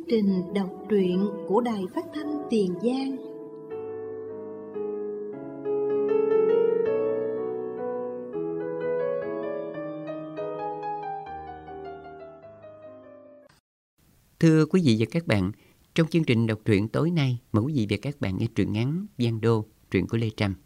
trình đọc truyện của Đài Phát thanh Tiền Giang. Thưa quý vị và các bạn, trong chương trình đọc truyện tối nay, mời quý vị và các bạn nghe truyện ngắn Giang Đô, truyện của Lê Trâm.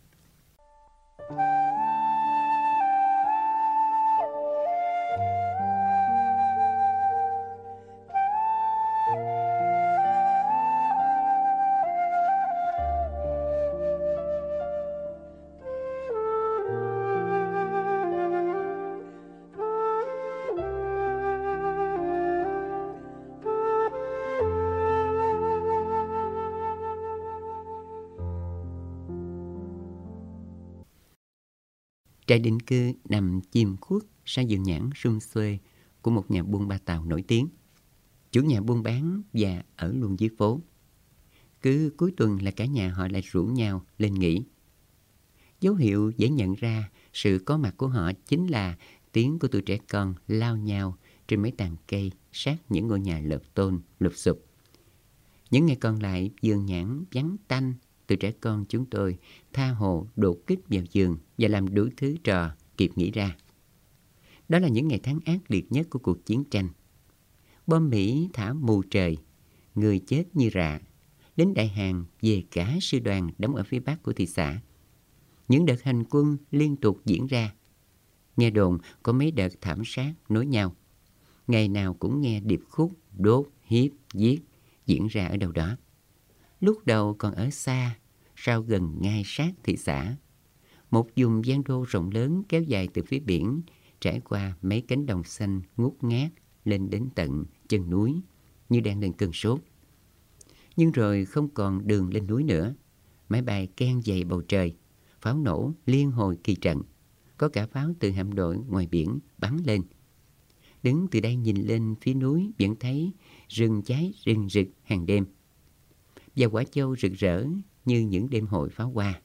Trại định cư nằm chìm khuất sau vườn nhãn sum xuê của một nhà buôn Ba Tàu nổi tiếng. Chủ nhà buôn bán và ở luôn dưới phố. Cứ cuối tuần là cả nhà họ lại rủ nhau lên nghỉ. Dấu hiệu dễ nhận ra sự có mặt của họ chính là tiếng của tụi trẻ con lao nhau trên mấy tàn cây sát những ngôi nhà lợp tôn lụp xụp. Những ngày còn lại, vườn nhãn vắng tanh. Tụi trẻ con chúng tôi tha hồ đột kích vào vườn và làm đủ thứ trò kịp nghĩ ra. Đó là những ngày tháng ác liệt nhất của cuộc chiến tranh. Bom Mỹ thả mù trời, người chết như rạ, lính đại Hàn về cả sư đoàn đóng ở phía bắc của thị xã. Những đợt hành quân liên tục diễn ra. Nghe đồn có mấy đợt thảm sát nối nhau. Ngày nào cũng nghe điệp khúc đốt, hiếp, giết diễn ra ở đâu đó. Lúc đầu còn ở xa, sau gần ngay sát thị xã. Một vùng Giang Đô rộng lớn kéo dài từ phía biển, trải qua mấy cánh đồng xanh ngút ngát lên đến tận chân núi, như đang lên cơn sốt. Nhưng rồi không còn đường lên núi nữa. Máy bay keng dày bầu trời, pháo nổ liên hồi kỳ trận. Có cả pháo từ hạm đội ngoài biển bắn lên. Đứng từ đây nhìn lên phía núi vẫn thấy rừng cháy rừng rực hàng đêm. Và quả châu rực rỡ như những đêm hội pháo hoa.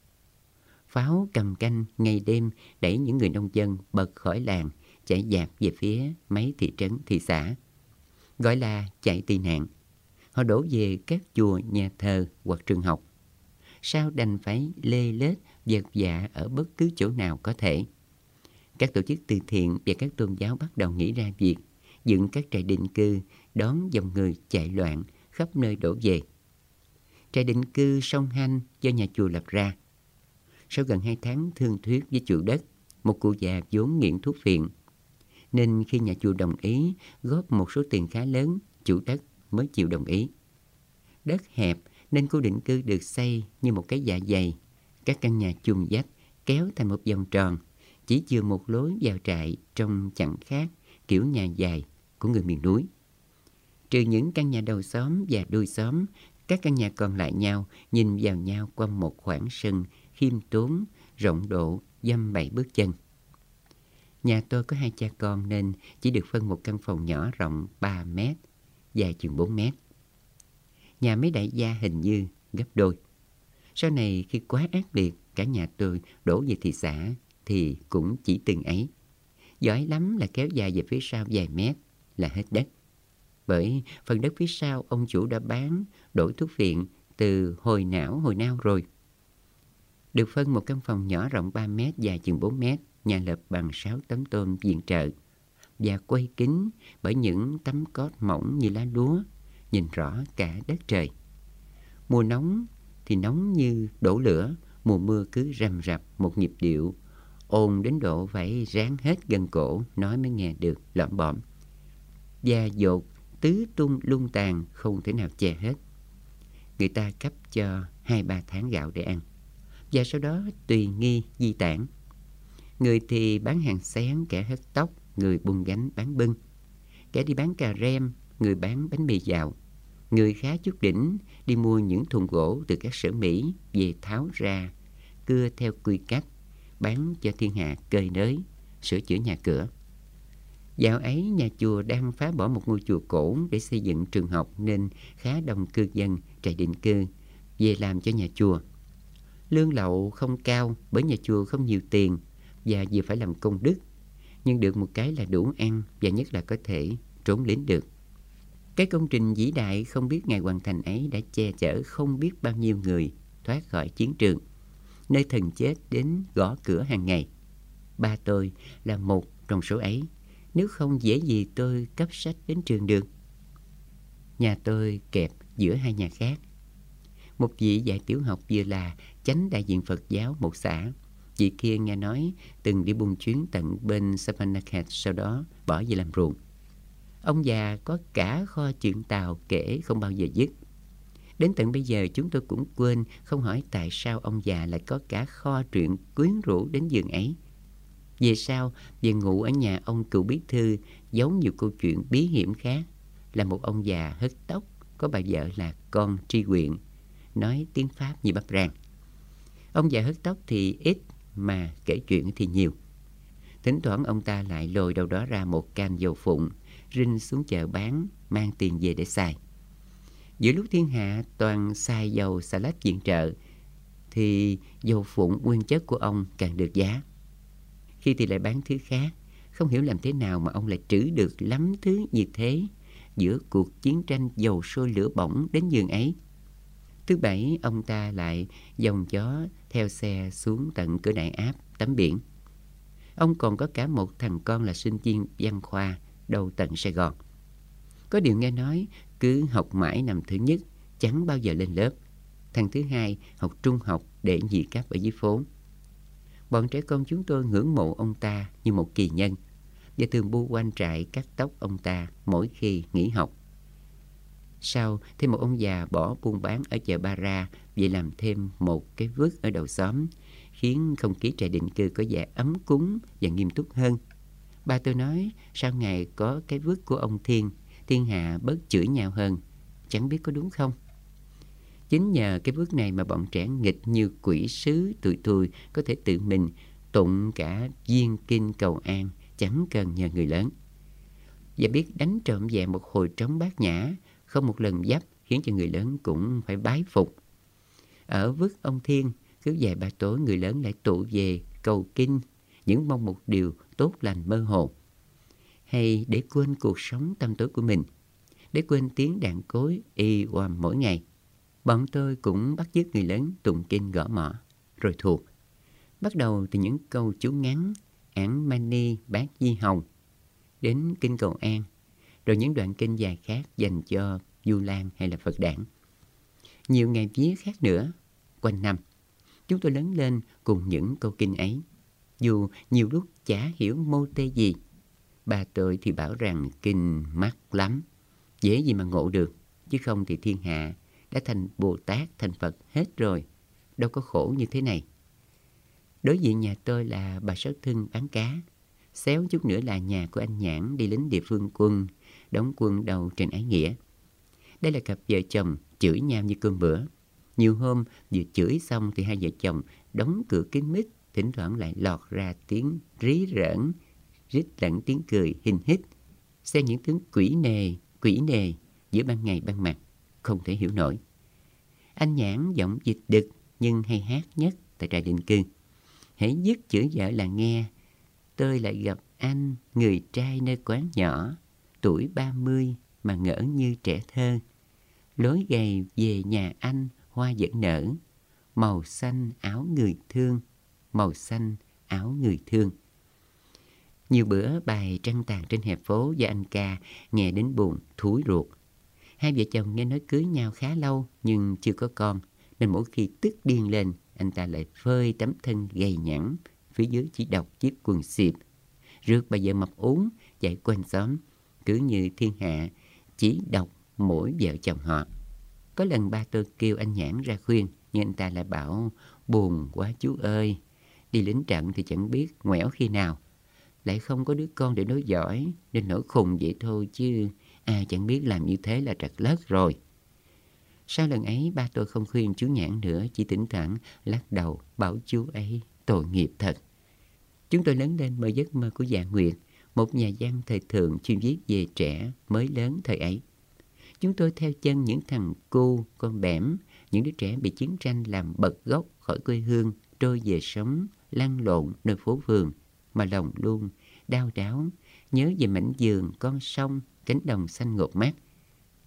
Pháo cầm canh ngày đêm đẩy những người nông dân bật khỏi làng, chạy dạt về phía mấy thị trấn thị xã. Gọi là chạy tị nạn. Họ đổ về các chùa, nhà thờ hoặc trường học. Sao đành phải lê lết vật vã ở bất cứ chỗ nào có thể. Các tổ chức từ thiện và các tôn giáo bắt đầu nghĩ ra việc dựng các trại định cư đón dòng người chạy loạn khắp nơi đổ về. Trại định cư Sông Hanh do nhà chùa lập ra. Sau gần 2 tháng thương thuyết với chủ đất, một cụ già vốn nghiện thuốc phiện, nên khi nhà chùa đồng ý góp một số tiền khá lớn, chủ đất mới chịu đồng ý. Đất hẹp nên khu định cư được xây như một cái dạ dày, các căn nhà chùng vách kéo thành một vòng tròn, chỉ chừa một lối vào trại trông chẳng khác kiểu nhà dài của người miền núi. Trừ những căn nhà đầu xóm và đuôi xóm, các căn nhà còn lại nhau nhìn vào nhau qua một khoảng sân khiêm tốn, rộng độ dăm 7 bước chân. Nhà tôi có 2 cha con nên chỉ được phân một căn phòng nhỏ rộng 3 mét, dài chừng 4 mét. Nhà mấy đại gia hình như gấp đôi. Sau này khi quá ác liệt, cả nhà tôi đổ về thị xã thì cũng chỉ từng ấy. Giỏi lắm là kéo dài về phía sau vài mét là hết đất. Bởi phần đất phía sau ông chủ đã bán, đổi thuốc phiện từ hồi nào rồi. Được phân một căn phòng nhỏ rộng 3 mét, dài chừng 4 mét, nhà lợp bằng 6 tấm tôn viện trợ và quay kính bởi những tấm cót mỏng như lá lúa, nhìn rõ cả đất trời. Mùa nóng thì nóng như đổ lửa, mùa mưa cứ rầm rập một nhịp điệu, ồn đến độ phải ráng hết gân cổ nói mới nghe được lỏm bõm. Và dột tứ tung lung tàn không thể nào che hết. Người ta cấp cho 2-3 tháng gạo để ăn, và sau đó tùy nghi di tản. Người thì bán hàng xén, kẻ hớt tóc, người buôn gánh bán bưng, kẻ đi bán cà rem, người bán bánh mì dạo, người khá chút đỉnh đi mua những thùng gỗ từ các sở Mỹ về tháo ra, cưa theo quy cách, bán cho thiên hạ cơi nới, sửa chữa nhà cửa. Dạo ấy nhà chùa đang phá bỏ một ngôi chùa cổ để xây dựng trường học nên khá đông cư dân trại định cư về làm cho nhà chùa. Lương lậu không cao bởi nhà chùa không nhiều tiền và vừa phải làm công đức, nhưng được một cái là đủ ăn và nhất là có thể trốn lính được. Cái công trình vĩ đại không biết Ngài hoàn thành ấy đã che chở không biết bao nhiêu người thoát khỏi chiến trường, nơi thần chết đến gõ cửa hàng ngày. Ba tôi là một trong số ấy, nếu không dễ gì tôi cấp sách đến trường được. Nhà tôi kẹp giữa hai nhà khác. Một vị dạy tiểu học vừa là chánh đại diện Phật giáo một xã. Chị kia nghe nói từng đi buôn chuyến tận bên Savannakhert, sau đó bỏ về làm ruộng. Ông già có cả kho chuyện Tàu kể không bao giờ dứt. Đến tận bây giờ chúng tôi cũng quên không hỏi tại sao ông già lại có cả kho truyện quyến rũ đến giường ấy. Về sau, về ngủ ở nhà ông cựu bí thư giống nhiều câu chuyện bí hiểm khác, là một ông già hớt tóc, có bà vợ là con tri huyện, nói tiếng Pháp như bắp rang. Ông già hớt tóc thì ít mà kể chuyện thì nhiều. Thỉnh thoảng ông ta lại lôi đâu đó ra một can dầu phụng, rinh xuống chợ bán, mang tiền về để xài. Giữa lúc thiên hạ toàn xài dầu xà lách viện trợ, thì dầu phụng nguyên chất của ông càng được giá. Khi thì lại bán thứ khác. Không hiểu làm thế nào mà ông lại trữ được lắm thứ như thế giữa cuộc chiến tranh dầu sôi lửa bỏng đến nhường ấy. Thứ bảy, ông ta lại dòng chó theo xe xuống tận cửa Đại Áp tắm biển. Ông còn có cả một thằng con là sinh viên văn khoa đầu tận Sài Gòn. Có điều nghe nói cứ học mãi năm thứ nhất chẳng bao giờ lên lớp. Thằng thứ hai học trung học để nhị cấp ở dưới phố. Bọn trẻ con chúng tôi ngưỡng mộ ông ta như một kỳ nhân, và thường bu quanh trại cắt tóc ông ta mỗi khi nghỉ học. Sau, thêm một ông già bỏ buôn bán ở chợ Ba Ra về làm thêm một cái vứt ở đầu xóm, khiến không khí trại định cư có vẻ ấm cúng và nghiêm túc hơn. Ba tôi nói, sau ngày có cái vứt của ông Thiên, thiên hạ bớt chửi nhau hơn. Chẳng biết có đúng không? Chính nhờ cái bước này mà bọn trẻ nghịch như quỷ sứ tụi tôi có thể tự mình tụng cả viên kinh cầu an, chẳng cần nhờ người lớn. Và biết đánh trộm về một hồi trống bát nhã, không một lần dấp khiến cho người lớn cũng phải bái phục. Ở vứt ông Thiên, cứ vài ba tối người lớn lại tụ về cầu kinh, những mong một điều tốt lành mơ hồ. Hay để quên cuộc sống tăm tối của mình, để quên tiếng đàn cối y oàm mỗi ngày, bọn tôi cũng bắt chước người lớn tụng kinh gõ mõ, rồi thuộc. Bắt đầu từ những câu chú ngắn, Ảng Mani Bát Di Hồng, đến kinh cầu an, rồi những đoạn kinh dài khác dành cho Du Lan hay là Phật đản. Nhiều ngày vía khác nữa, quanh năm, chúng tôi lớn lên cùng những câu kinh ấy. Dù nhiều lúc chả hiểu mô tê gì, bà tôi thì bảo rằng kinh mắc lắm, dễ gì mà ngộ được, chứ không thì thiên hạ đã thành Bồ Tát, thành Phật hết rồi, đâu có khổ như thế này. Đối diện nhà tôi là bà Sáu Thân bán cá, xéo chút nữa là nhà của anh Nhãn đi lính địa phương quân, đóng quân đầu trên Ái Nghĩa. Đây là cặp vợ chồng chửi nhau như cơm bữa. Nhiều hôm vừa chửi xong thì hai vợ chồng đóng cửa kín mít, thỉnh thoảng lại lọt ra tiếng rí rỡn, rít lẫn tiếng cười hình hít, xen những tiếng quỷ nề giữa ban ngày ban mặt, không thể hiểu nổi. Anh Nhãn giọng dịch đực nhưng hay hát nhất tại trại định cư. Hễ dứt chửi vợ là nghe: tôi lại gặp anh, người trai nơi quán nhỏ, tuổi 30 mà ngỡ như trẻ thơ. Lối gầy về nhà anh hoa vẫn nở, màu xanh áo người thương, màu xanh áo người thương. Nhiều bữa bài trăng tàn trên hè phố do anh ca nghe đến buồn thúi ruột. Hai vợ chồng nghe nói cưới nhau khá lâu nhưng chưa có con, nên mỗi khi tức điên lên, anh ta lại phơi tấm thân gầy nhẵn, phía dưới chỉ đọc chiếc quần xịp, rượt bà vợ mập ốm chạy quanh xóm, cứ như thiên hạ chỉ đọc mỗi vợ chồng họ. Có lần ba tôi kêu anh Nhãn ra khuyên, nhưng anh ta lại bảo: buồn quá chú ơi, đi lính trận thì chẳng biết ngoẻo khi nào, lại không có đứa con để nối dõi, nên nổi khùng vậy thôi chứ ai chẳng biết làm như thế là trật lất rồi. Sau lần ấy ba tôi không khuyên chú Nhãn nữa, chỉ thỉnh thoảng lắc đầu bảo chú ấy tội nghiệp thật. Chúng tôi lớn lên mơ giấc mơ của Dạ Nguyệt, một nhà văn thời thượng chuyên viết về trẻ mới lớn thời ấy. Chúng tôi theo chân những thằng cu, con bẻm, những đứa trẻ bị chiến tranh làm bật gốc khỏi quê hương, trôi về sống lăn lộn nơi phố phường, mà lòng luôn đau đáu nhớ về mảnh vườn, con sông, cánh đồng xanh ngột mát.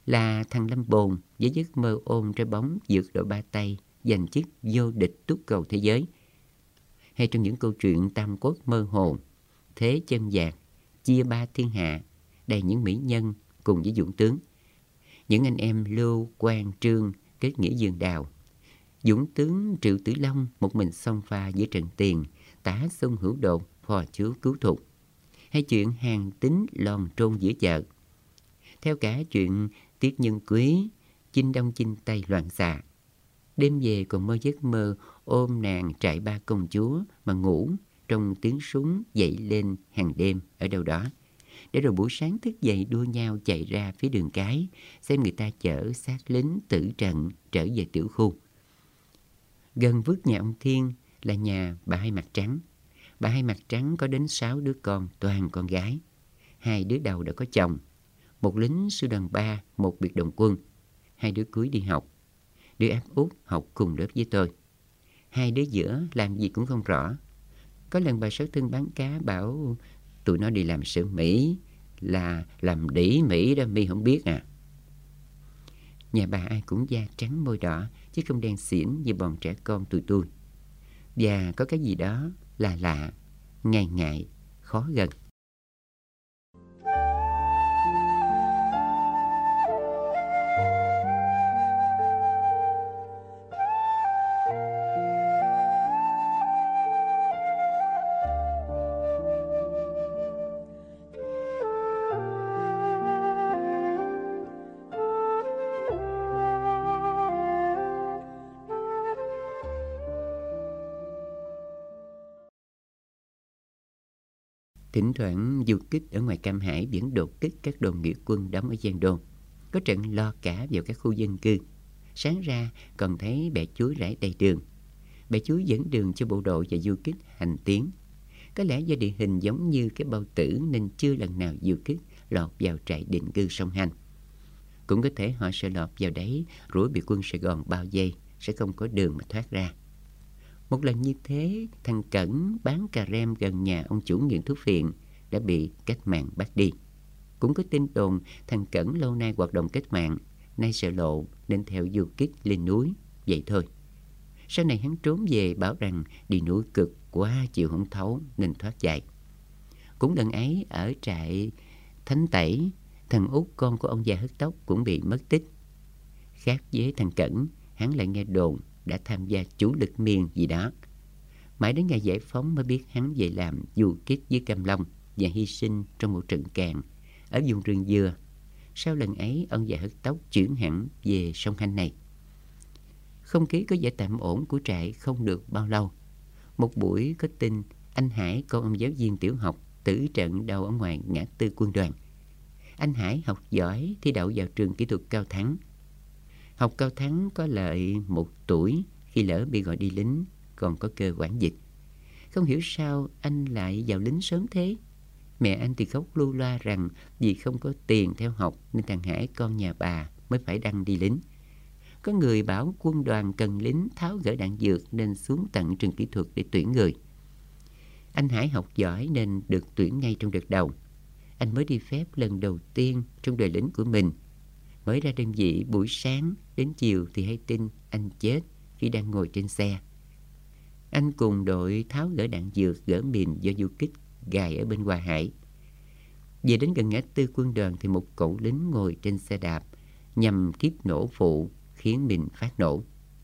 là thằng Lâm Bồn với giấc mơ ôm trái bóng vượt đội ba tay giành chức vô địch túc cầu thế giới. Hay trong những câu chuyện tam quốc mơ hồ, thế chân vạc, chia ba thiên hạ, đầy những mỹ nhân cùng với dũng tướng. Những anh em Lưu, Quang, Trương kết nghĩa Dương Đào. Dũng tướng Triệu Tử Long một mình xông pha giữa trận tiền, tả sông hữu đột, phò chúa cứu thục. Hay chuyện hàng tính lòn trôn giữa chợ. Theo cả chuyện Tiết Nhân Quý, chinh đông chinh tây loạn xạ. Đêm về còn mơ giấc mơ ôm nàng trại ba công chúa mà ngủ trong tiếng súng dậy lên hàng đêm ở đâu đó. Để rồi buổi sáng thức dậy đua nhau chạy ra phía đường cái, xem người ta chở xác lính tử trận trở về tiểu khu. Gần vứt nhà ông Thiên là nhà bà Hai Mặt Trắng. Bà Hai Mặt Trắng có đến 6 đứa con, toàn con gái. 2 đứa đầu đã có chồng, một lính sư đoàn 3, một biệt động quân. 2 đứa cuối đi học. Đứa áp út học cùng lớp với tôi. 2 đứa giữa làm gì cũng không rõ. Có lần bà Sáu Thân bán cá bảo tụi nó đi làm sữa Mỹ, là làm đĩ Mỹ đó, mi không biết à. Nhà bà ai cũng da trắng môi đỏ, chứ không đen xỉn như bọn trẻ con tụi tôi. Và có cái gì đó là lạ, ngại ngại, khó gần. Thỉnh thoảng du kích ở ngoài Cam Hải vẫn đột kích các đồn nghĩa quân đóng ở Giang Đô. Có trận lo cả vào các khu dân cư. Sáng ra còn thấy bè chuối rải đầy đường. Bè chuối dẫn đường cho bộ đội và du kích hành tiến. Có lẽ do địa hình giống như cái bao tử nên chưa lần nào du kích lọt vào trại định cư sông Hành. Cũng có thể họ sợ lọt vào đấy rủi bị quân Sài Gòn bao vây, sẽ không có đường mà thoát ra. Một lần như thế, thằng Cẩn bán cà rem gần nhà ông chủ nghiện thuốc phiện đã bị cách mạng bắt đi. Cũng có tin đồn thằng Cẩn lâu nay hoạt động cách mạng, nay sợ lộ nên theo du kích lên núi, vậy thôi. Sau này hắn trốn về bảo rằng đi núi cực quá chịu không thấu nên thoát chạy. Cũng lần ấy ở trại Thánh Tẩy, thằng út con của ông già hớt tóc cũng bị mất tích. Khác với thằng Cẩn, hắn lại nghe đồn đã tham gia chủ lực miền gì đó. Mãi đến ngày giải phóng mới biết hắn về làm du kích với Cam Long và hy sinh trong một trận càn ở vùng rừng dừa. Sau lần ấy, ông già hớt tóc chuyển hẳn về sông Hanh này. Không khí có vẻ tạm ổn của trại không được bao lâu. Một buổi có tin anh Hải, con ông giáo viên tiểu học, tử trận đâu ở ngoài ngã tư Quân Đoàn. Anh Hải học giỏi, thi đậu vào trường kỹ thuật Cao Thắng. Học Cao Thắng có lợi 1 tuổi, khi lỡ bị gọi đi lính còn có cơ quản dịch. Không hiểu sao anh lại vào lính sớm thế. Mẹ anh thì khóc lu loa rằng vì không có tiền theo học nên thằng Hải con nhà bà mới phải đăng đi lính. Có người bảo quân đoàn cần lính tháo gỡ đạn dược nên xuống tận trường kỹ thuật để tuyển người. Anh Hải học giỏi nên được tuyển ngay trong đợt đầu. Anh mới đi phép lần đầu tiên trong đời lính của mình. Mới ra đơn vị buổi sáng, đến chiều thì hay tin anh chết khi đang ngồi trên xe. Anh cùng đội tháo gỡ đạn dược gỡ mìn do du kích gài ở bên Hòa Hải. Về đến gần ngã tư Quân Đoàn thì một cậu lính ngồi trên xe đạp nhằm kiếp nổ phụ khiến mìn phát nổ.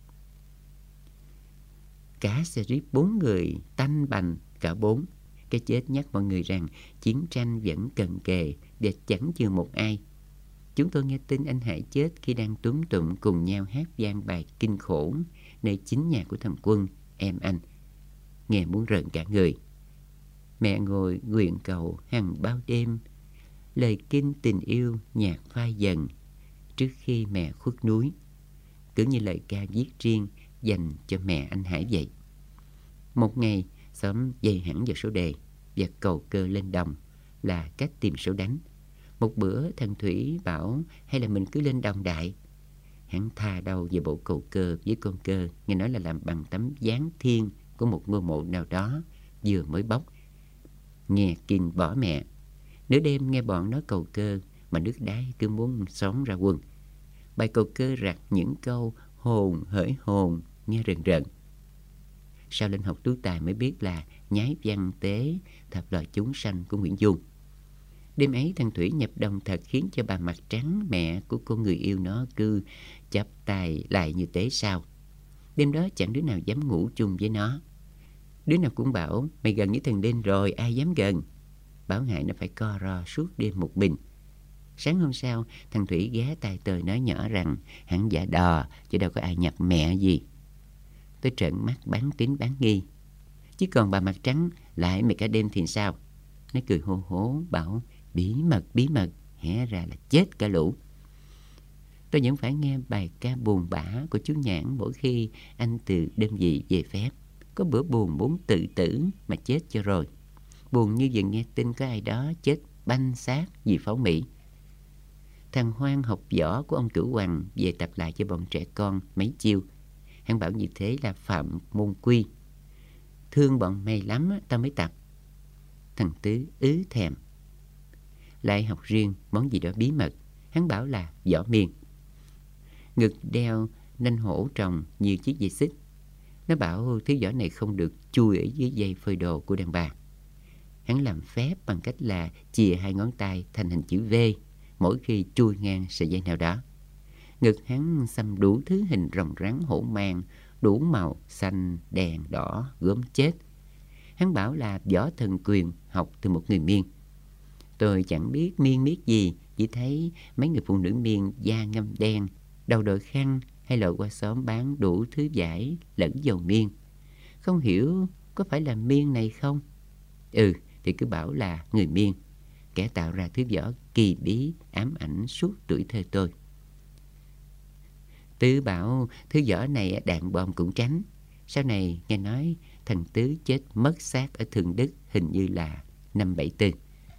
Cả xe jeep 4 người tanh bành cả 4. Cái chết nhắc mọi người rằng chiến tranh vẫn cận kề và chẳng chừa một ai. Chúng tôi nghe tin anh Hải chết khi đang túm tụm cùng nhau hát vang bài Kinh Khổ nơi chính nhà của thằng Quân, em anh. Nghe muốn rợn cả người. Mẹ ngồi nguyện cầu hàng bao đêm, lời kinh tình yêu nhạc phai dần trước khi mẹ khuất núi. Cứ như lời ca viết riêng dành cho mẹ anh Hải vậy. Một ngày, xóm dày hẳn vào số đề và cầu cơ lên đồng là cách tìm số đánh. Một bữa thằng Thủy bảo hay là mình cứ lên đồng đại. Hắn tha đầu về bộ cầu cơ với con cơ, nghe nói là làm bằng tấm dáng thiên của một ngôi mộ nào đó vừa mới bóc. Nghe kinh bỏ mẹ. Nửa đêm nghe bọn nó cầu cơ mà nước đáy cứ muốn xón ra quân. bài câu cơ rặt những câu hồn hỡi hồn nghe rần rần. Sau lên học tú tài mới biết là nhái văn tế thập loài chúng sanh của Nguyễn Du. Đêm ấy thằng Thủy nhập đồng thật khiến cho bà Mặt Trắng, mẹ của cô người yêu nó, cứ chắp tay lại như tế sao. Đêm đó chẳng đứa nào dám ngủ chung với nó. Đứa nào cũng bảo mày gần với thằng Đinh rồi, ai dám gần. Bảo hại nó phải co ro suốt đêm một mình. Sáng hôm sau, thằng Thủy ghé tai tôi nói nhỏ rằng hắn giả đò chứ đâu có ai nhập mẹ gì. Tôi trợn mắt bán tín bán nghi. Chứ còn bà Mặt Trắng lại mày cả đêm thì sao? Nó cười hô hố bảo bí mật, hé ra là chết cả lũ. Tôi vẫn phải nghe bài ca buồn bã của chú Nhãn mỗi khi anh từ đơn vị về phép. Có bữa buồn muốn tự tử mà chết cho rồi. Buồn như vừa nghe tin có ai đó chết banh xác vì pháo Mỹ. Thằng Hoan học võ của ông Cửu Hoàng về tập lại cho bọn trẻ con mấy chiêu. Hắn bảo như thế là phạm môn quy. Thương bọn mày lắm tao mới tập. Thằng Tứ ứ thèm. Lại học riêng món gì đó bí mật. Hắn bảo là võ miên. Ngực đeo nanh hổ trồng như chiếc dây xích. Nó bảo thứ võ này không được chui ở dưới dây phơi đồ của đàn bà. Hắn làm phép bằng cách là chìa hai ngón tay thành hình chữ V mỗi khi chui ngang sợi dây nào đó. Ngực hắn xăm đủ thứ hình rồng rắn hổ mang, đủ màu xanh, đen, đỏ, gớm chết. Hắn bảo là võ thần quyền học từ một người Miên. Tôi chẳng biết Miên biết gì, chỉ thấy mấy người phụ nữ Miên da ngâm đen, đầu đội khăn hay lội qua xóm bán đủ thứ vải lẫn dầu miên. Không hiểu có phải là Miên này không? Thì cứ bảo là người Miên, kẻ tạo ra thứ võ kỳ bí ám ảnh suốt tuổi thơ tôi. Tứ bảo thứ võ này đạn bom cũng tránh. Sau này nghe nói thằng Tứ chết mất xác ở Thường Đức, hình như là năm 74.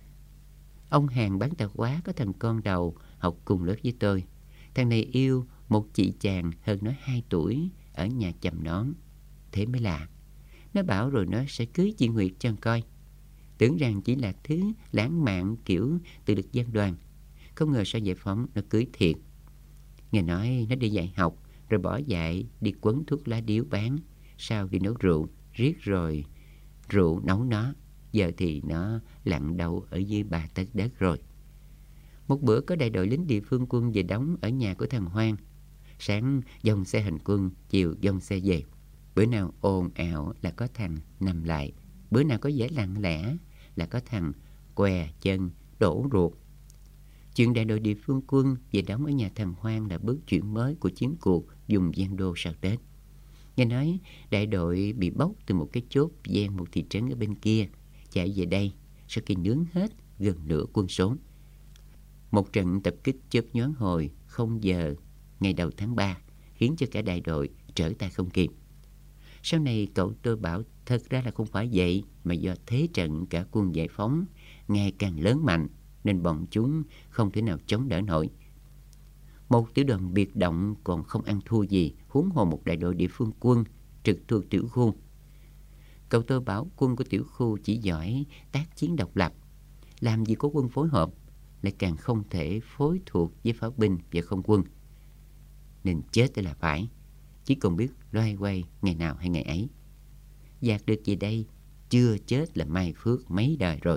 Ông Hàn bán tạp hóa có thằng con đầu học cùng lớp với tôi. Thằng này yêu một chị chàng hơn nó 2 tuổi ở nhà chầm nón. Thế mới lạ. Nó bảo rồi nó sẽ cưới chị Nguyệt cho coi. Tưởng rằng chỉ là thứ lãng mạn kiểu tự lực gian đoàn. Không ngờ sau giải phóng nó cưới thiệt. Nghe nói nó đi dạy học rồi bỏ dạy đi quấn thuốc lá điếu bán. Sau đi nấu rượu, riết rồi rượu nấu nó. Giờ thì nó lặn đâu ở dưới 3 tấc đất rồi. Một bữa có đại đội lính địa phương quân về đóng ở nhà của thằng Hoan. Sáng dòng xe hành quân, chiều dòng xe về. Bữa nào ồn ào là có thằng nằm lại. Bữa nào có vẻ lặng lẽ là có thằng què chân, đổ ruột. Chuyện đại đội địa phương quân về đóng ở nhà thằng Hoan là bước chuyển mới của chiến cuộc dùng Giang Đô sau Tết. Nghe nói đại đội bị bốc từ một cái chốt ven một thị trấn ở bên kia, chạy về đây sau khi nướng hết gần nửa quân số. Một trận tập kích chớp nhoáng hồi 0 giờ ngày đầu tháng 3 khiến cho cả đại đội trở tay không kịp. Sau này cậu tôi bảo thật ra là không phải vậy, mà do thế trận cả quân giải phóng ngày càng lớn mạnh nên bọn chúng không thể nào chống đỡ nổi. Một tiểu đoàn biệt động còn không ăn thua gì, huống hồ một đại đội địa phương quân trực thuộc tiểu khu. Cậu tôi bảo quân của tiểu khu chỉ giỏi tác chiến độc lập, làm gì có quân phối hợp, lại càng không thể phối thuộc với pháo binh và không quân. Nên chết là phải, chỉ còn biết loay hoay ngày nào hay ngày ấy. Dạt được về đây, chưa chết là may phước mấy đời rồi.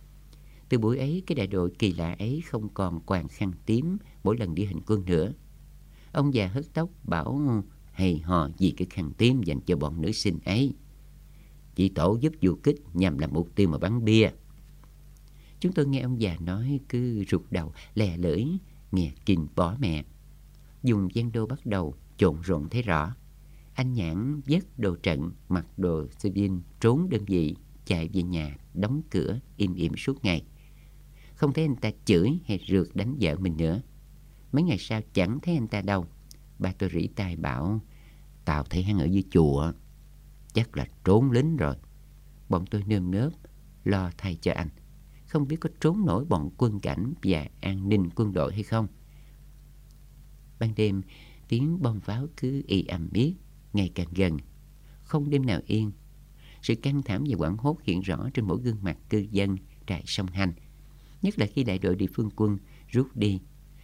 Từ buổi ấy, cái đại đội kỳ lạ ấy không còn quàng khăn tím mỗi lần đi hành quân nữa. Ông già hớt tóc bảo hay hò gì cái khăn tím dành cho bọn nữ sinh ấy. Chỉ tổ giúp du kích nhằm làm mục tiêu mà bắn bia. Chúng tôi nghe ông già nói cứ rụt đầu lè lưỡi, nghe kinh bỏ mẹ. Dùng Giang Đô bắt đầu trộn rộn thấy rõ. Anh Nhãn vất đồ trận, mặc đồ civil, trốn đơn vị, chạy về nhà, đóng cửa, im ỉm suốt ngày. Không thấy anh ta chửi hay rượt đánh vợ mình nữa. Mấy ngày sau chẳng thấy anh ta đâu. Ba tôi rỉ tai bảo, tao thấy hắn ở dưới chùa, chắc là trốn lính rồi. Bọn tôi nơm nớp, lo thay cho anh. Không biết có trốn nổi bọn quân cảnh và an ninh quân đội hay không. Ban đêm, tiếng bom pháo cứ ì ầm miết, ngày càng gần, không đêm nào yên. Sự căng thẳng và hoảng hốt hiện rõ trên mỗi gương mặt cư dân trại Sông Hành, nhất là khi đại đội địa phương quân rút đi.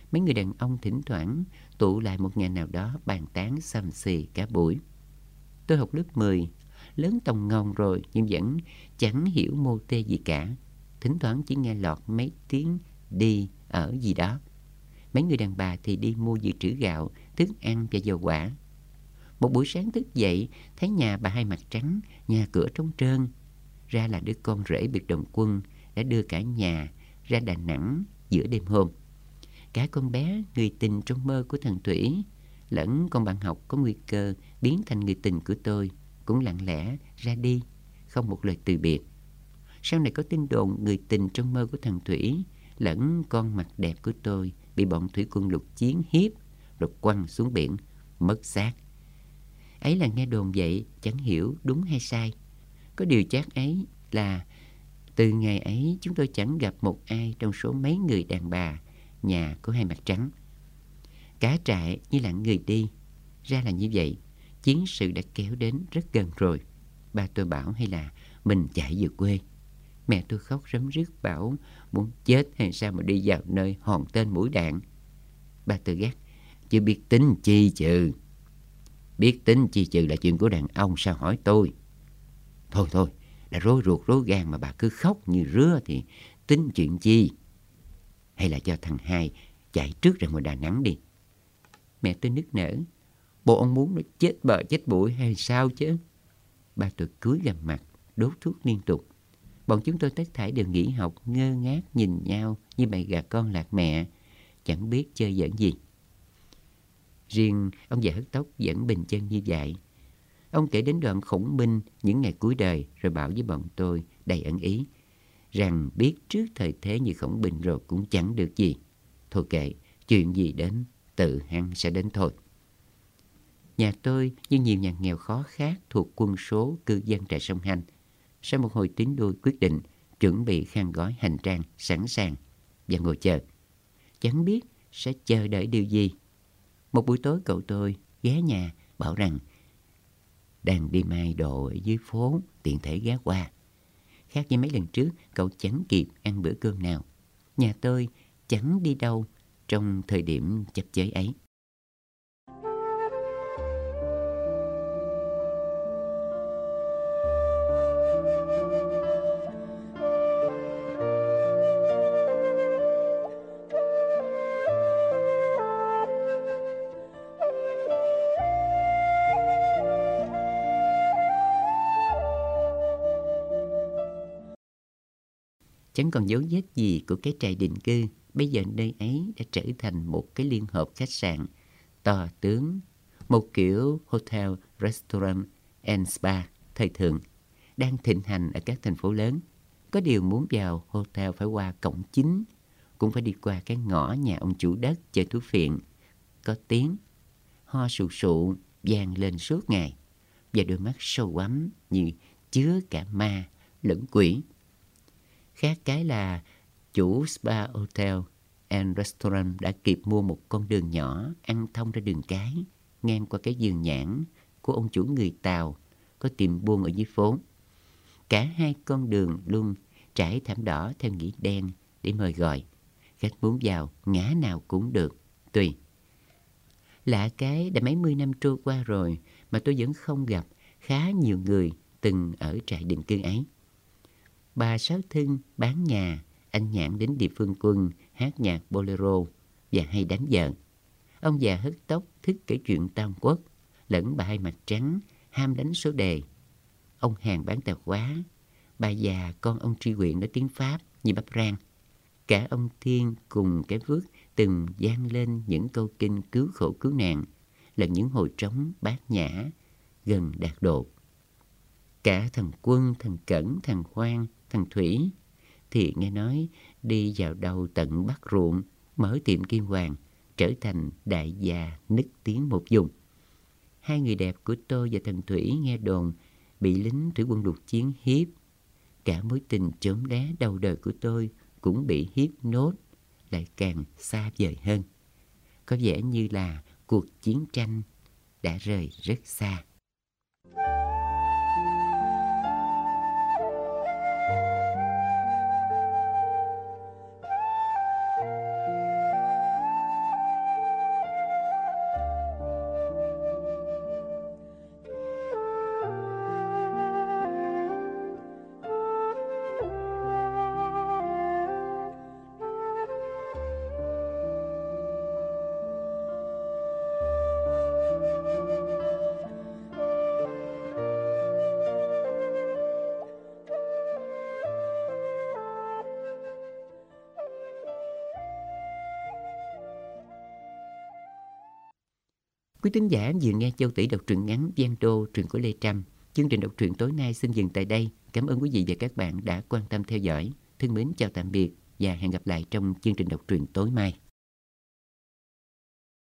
Mấy người đàn ông thỉnh thoảng tụ lại một nhà nào đó bàn tán xàm xì cả buổi. Tôi học lớp 10, lớn tòng ngồng rồi nhưng vẫn chẳng hiểu mô tê gì cả. Thỉnh thoảng chỉ nghe lọt mấy tiếng đi ở gì đó. Mấy người đàn bà thì đi mua dự trữ gạo, thức ăn và dầu quả. Một buổi sáng thức dậy, thấy nhà bà Hai mặt trắng, nhà cửa trống trơn. Ra là đứa con rể biệt động quân đã đưa cả nhà ra Đà Nẵng giữa đêm hôm. Cả con bé người tình trong mơ của thằng Thủy lẫn con bạn học có nguy cơ biến thành người tình của tôi cũng lặng lẽ ra đi, không một lời từ biệt. Sau này có tin đồn người tình trong mơ của thằng Thủy lẫn con mặt đẹp của tôi bị bọn thủy quân lục chiến hiếp rồi quăng xuống biển, mất xác. Ấy là nghe đồn vậy, chẳng hiểu đúng hay sai. Có điều chắc ấy là từ ngày ấy chúng tôi chẳng gặp một ai trong số mấy người đàn bà nhà của Hai mặt trắng. Cả trại như lặng người đi. Ra là như vậy, chiến sự đã kéo đến rất gần rồi. Ba tôi bảo hay là mình chạy về quê. Mẹ tôi khóc rấm rứt bảo muốn chết hay sao mà đi vào nơi hòn tên mũi đạn. Ba tôi gắt, chứ biết tính chi trừ. Biết tính chi trừ là chuyện của đàn ông, sao hỏi tôi. Thôi thôi, đã rối ruột rối gan mà bà cứ khóc như rứa thì tính chuyện chi. Hay là cho thằng Hai chạy trước ra ngoài Đà Nẵng đi. Mẹ tôi nức nở, bộ ông muốn nó chết bờ chết bụi hay sao chứ. Ba tôi cúi gằm mặt, đốt thuốc liên tục. Bọn chúng tôi tất thảy đều nghỉ học, ngơ ngác nhìn nhau như bầy gà con lạc mẹ, chẳng biết chơi giỡn gì. Riêng ông già hớt tóc vẫn bình chân như vậy. Ông kể đến đoạn khổng minh những ngày cuối đời rồi bảo với bọn tôi đầy ẩn ý rằng biết trước thời thế như Khổng Bình rồi cũng chẳng được gì. Thôi kệ, chuyện gì đến tự hắn sẽ đến thôi. Nhà tôi như nhiều nhà nghèo khó khác thuộc quân số cư dân trại Sông Hanh, sau một hồi tín đôi quyết định chuẩn bị khăn gói hành trang sẵn sàng và ngồi chờ. Chẳng biết sẽ chờ đợi điều gì. Một buổi tối cậu tôi ghé nhà bảo rằng đang đi mai đồ ở dưới phố, tiện thể ghé qua. Khác với mấy lần trước, cậu chẳng kịp ăn bữa cơm nào. Nhà tôi chẳng đi đâu trong thời điểm chập chới ấy. Chẳng còn dấu vết gì của cái trại định cư. Bây giờ nơi ấy đã trở thành một cái liên hợp khách sạn to tướng, một kiểu hotel, restaurant and spa thời thượng, đang thịnh hành ở các thành phố lớn. Có điều muốn vào hotel phải qua cổng chính, cũng phải đi qua cái ngõ nhà ông chủ đất chơi thuốc phiện. Có tiếng ho sù sụ vang lên suốt ngày, và đôi mắt sâu ắm như chứa cả ma lẫn quỷ. Khác cái là chủ spa hotel and restaurant đã kịp mua một con đường nhỏ ăn thông ra đường cái, ngang qua cái vườn nhãn của ông chủ người Tàu có tiệm buôn ở dưới phố. Cả hai con đường luôn trải thảm đỏ theo nghĩa đen để mời gọi. Khách muốn vào ngã nào cũng được, tùy. Lạ cái đã mấy mươi năm trôi qua rồi mà tôi vẫn không gặp khá nhiều người từng ở trại định cư ấy. Bà Sáu Thân bán nhà, anh Nhạn đến địa phương quân hát nhạc bolero và hay đánh vợ. Ông già hớt tóc thích kể chuyện Tam Quốc, lẫn bà Hai mặt trắng ham đánh số đề. Ông Hàn bán tạp hóa, bà già con ông Tri Huyện nói tiếng Pháp như bắp rang. Cả ông Thiên cùng cái Vước từng vang lên những câu kinh cứu khổ cứu nạn, lẫn những hồi trống bát nhã gần đạt độ. Cả thằng Quân, thằng Cẩn, thằng Khoan, thằng Thủy thì nghe nói đi vào đầu tận Bắc ruộng, mở tiệm kim hoàng, trở thành đại gia nức tiếng một vùng. Hai người đẹp của tôi và thằng Thủy nghe đồn bị lính thủy quân lục chiến hiếp. Cả mối tình chớm đá đầu đời của tôi cũng bị hiếp nốt, lại càng xa vời hơn. Có vẻ như là cuộc chiến tranh đã rời rất xa. Quý thính giả vừa nghe Châu Tỷ đọc truyện ngắn Giang Đô, truyện của Lê Trâm. Chương trình đọc truyện tối nay xin dừng tại đây. Cảm ơn quý vị và các bạn đã quan tâm theo dõi. Thân mến chào tạm biệt và hẹn gặp lại trong chương trình đọc truyện tối mai.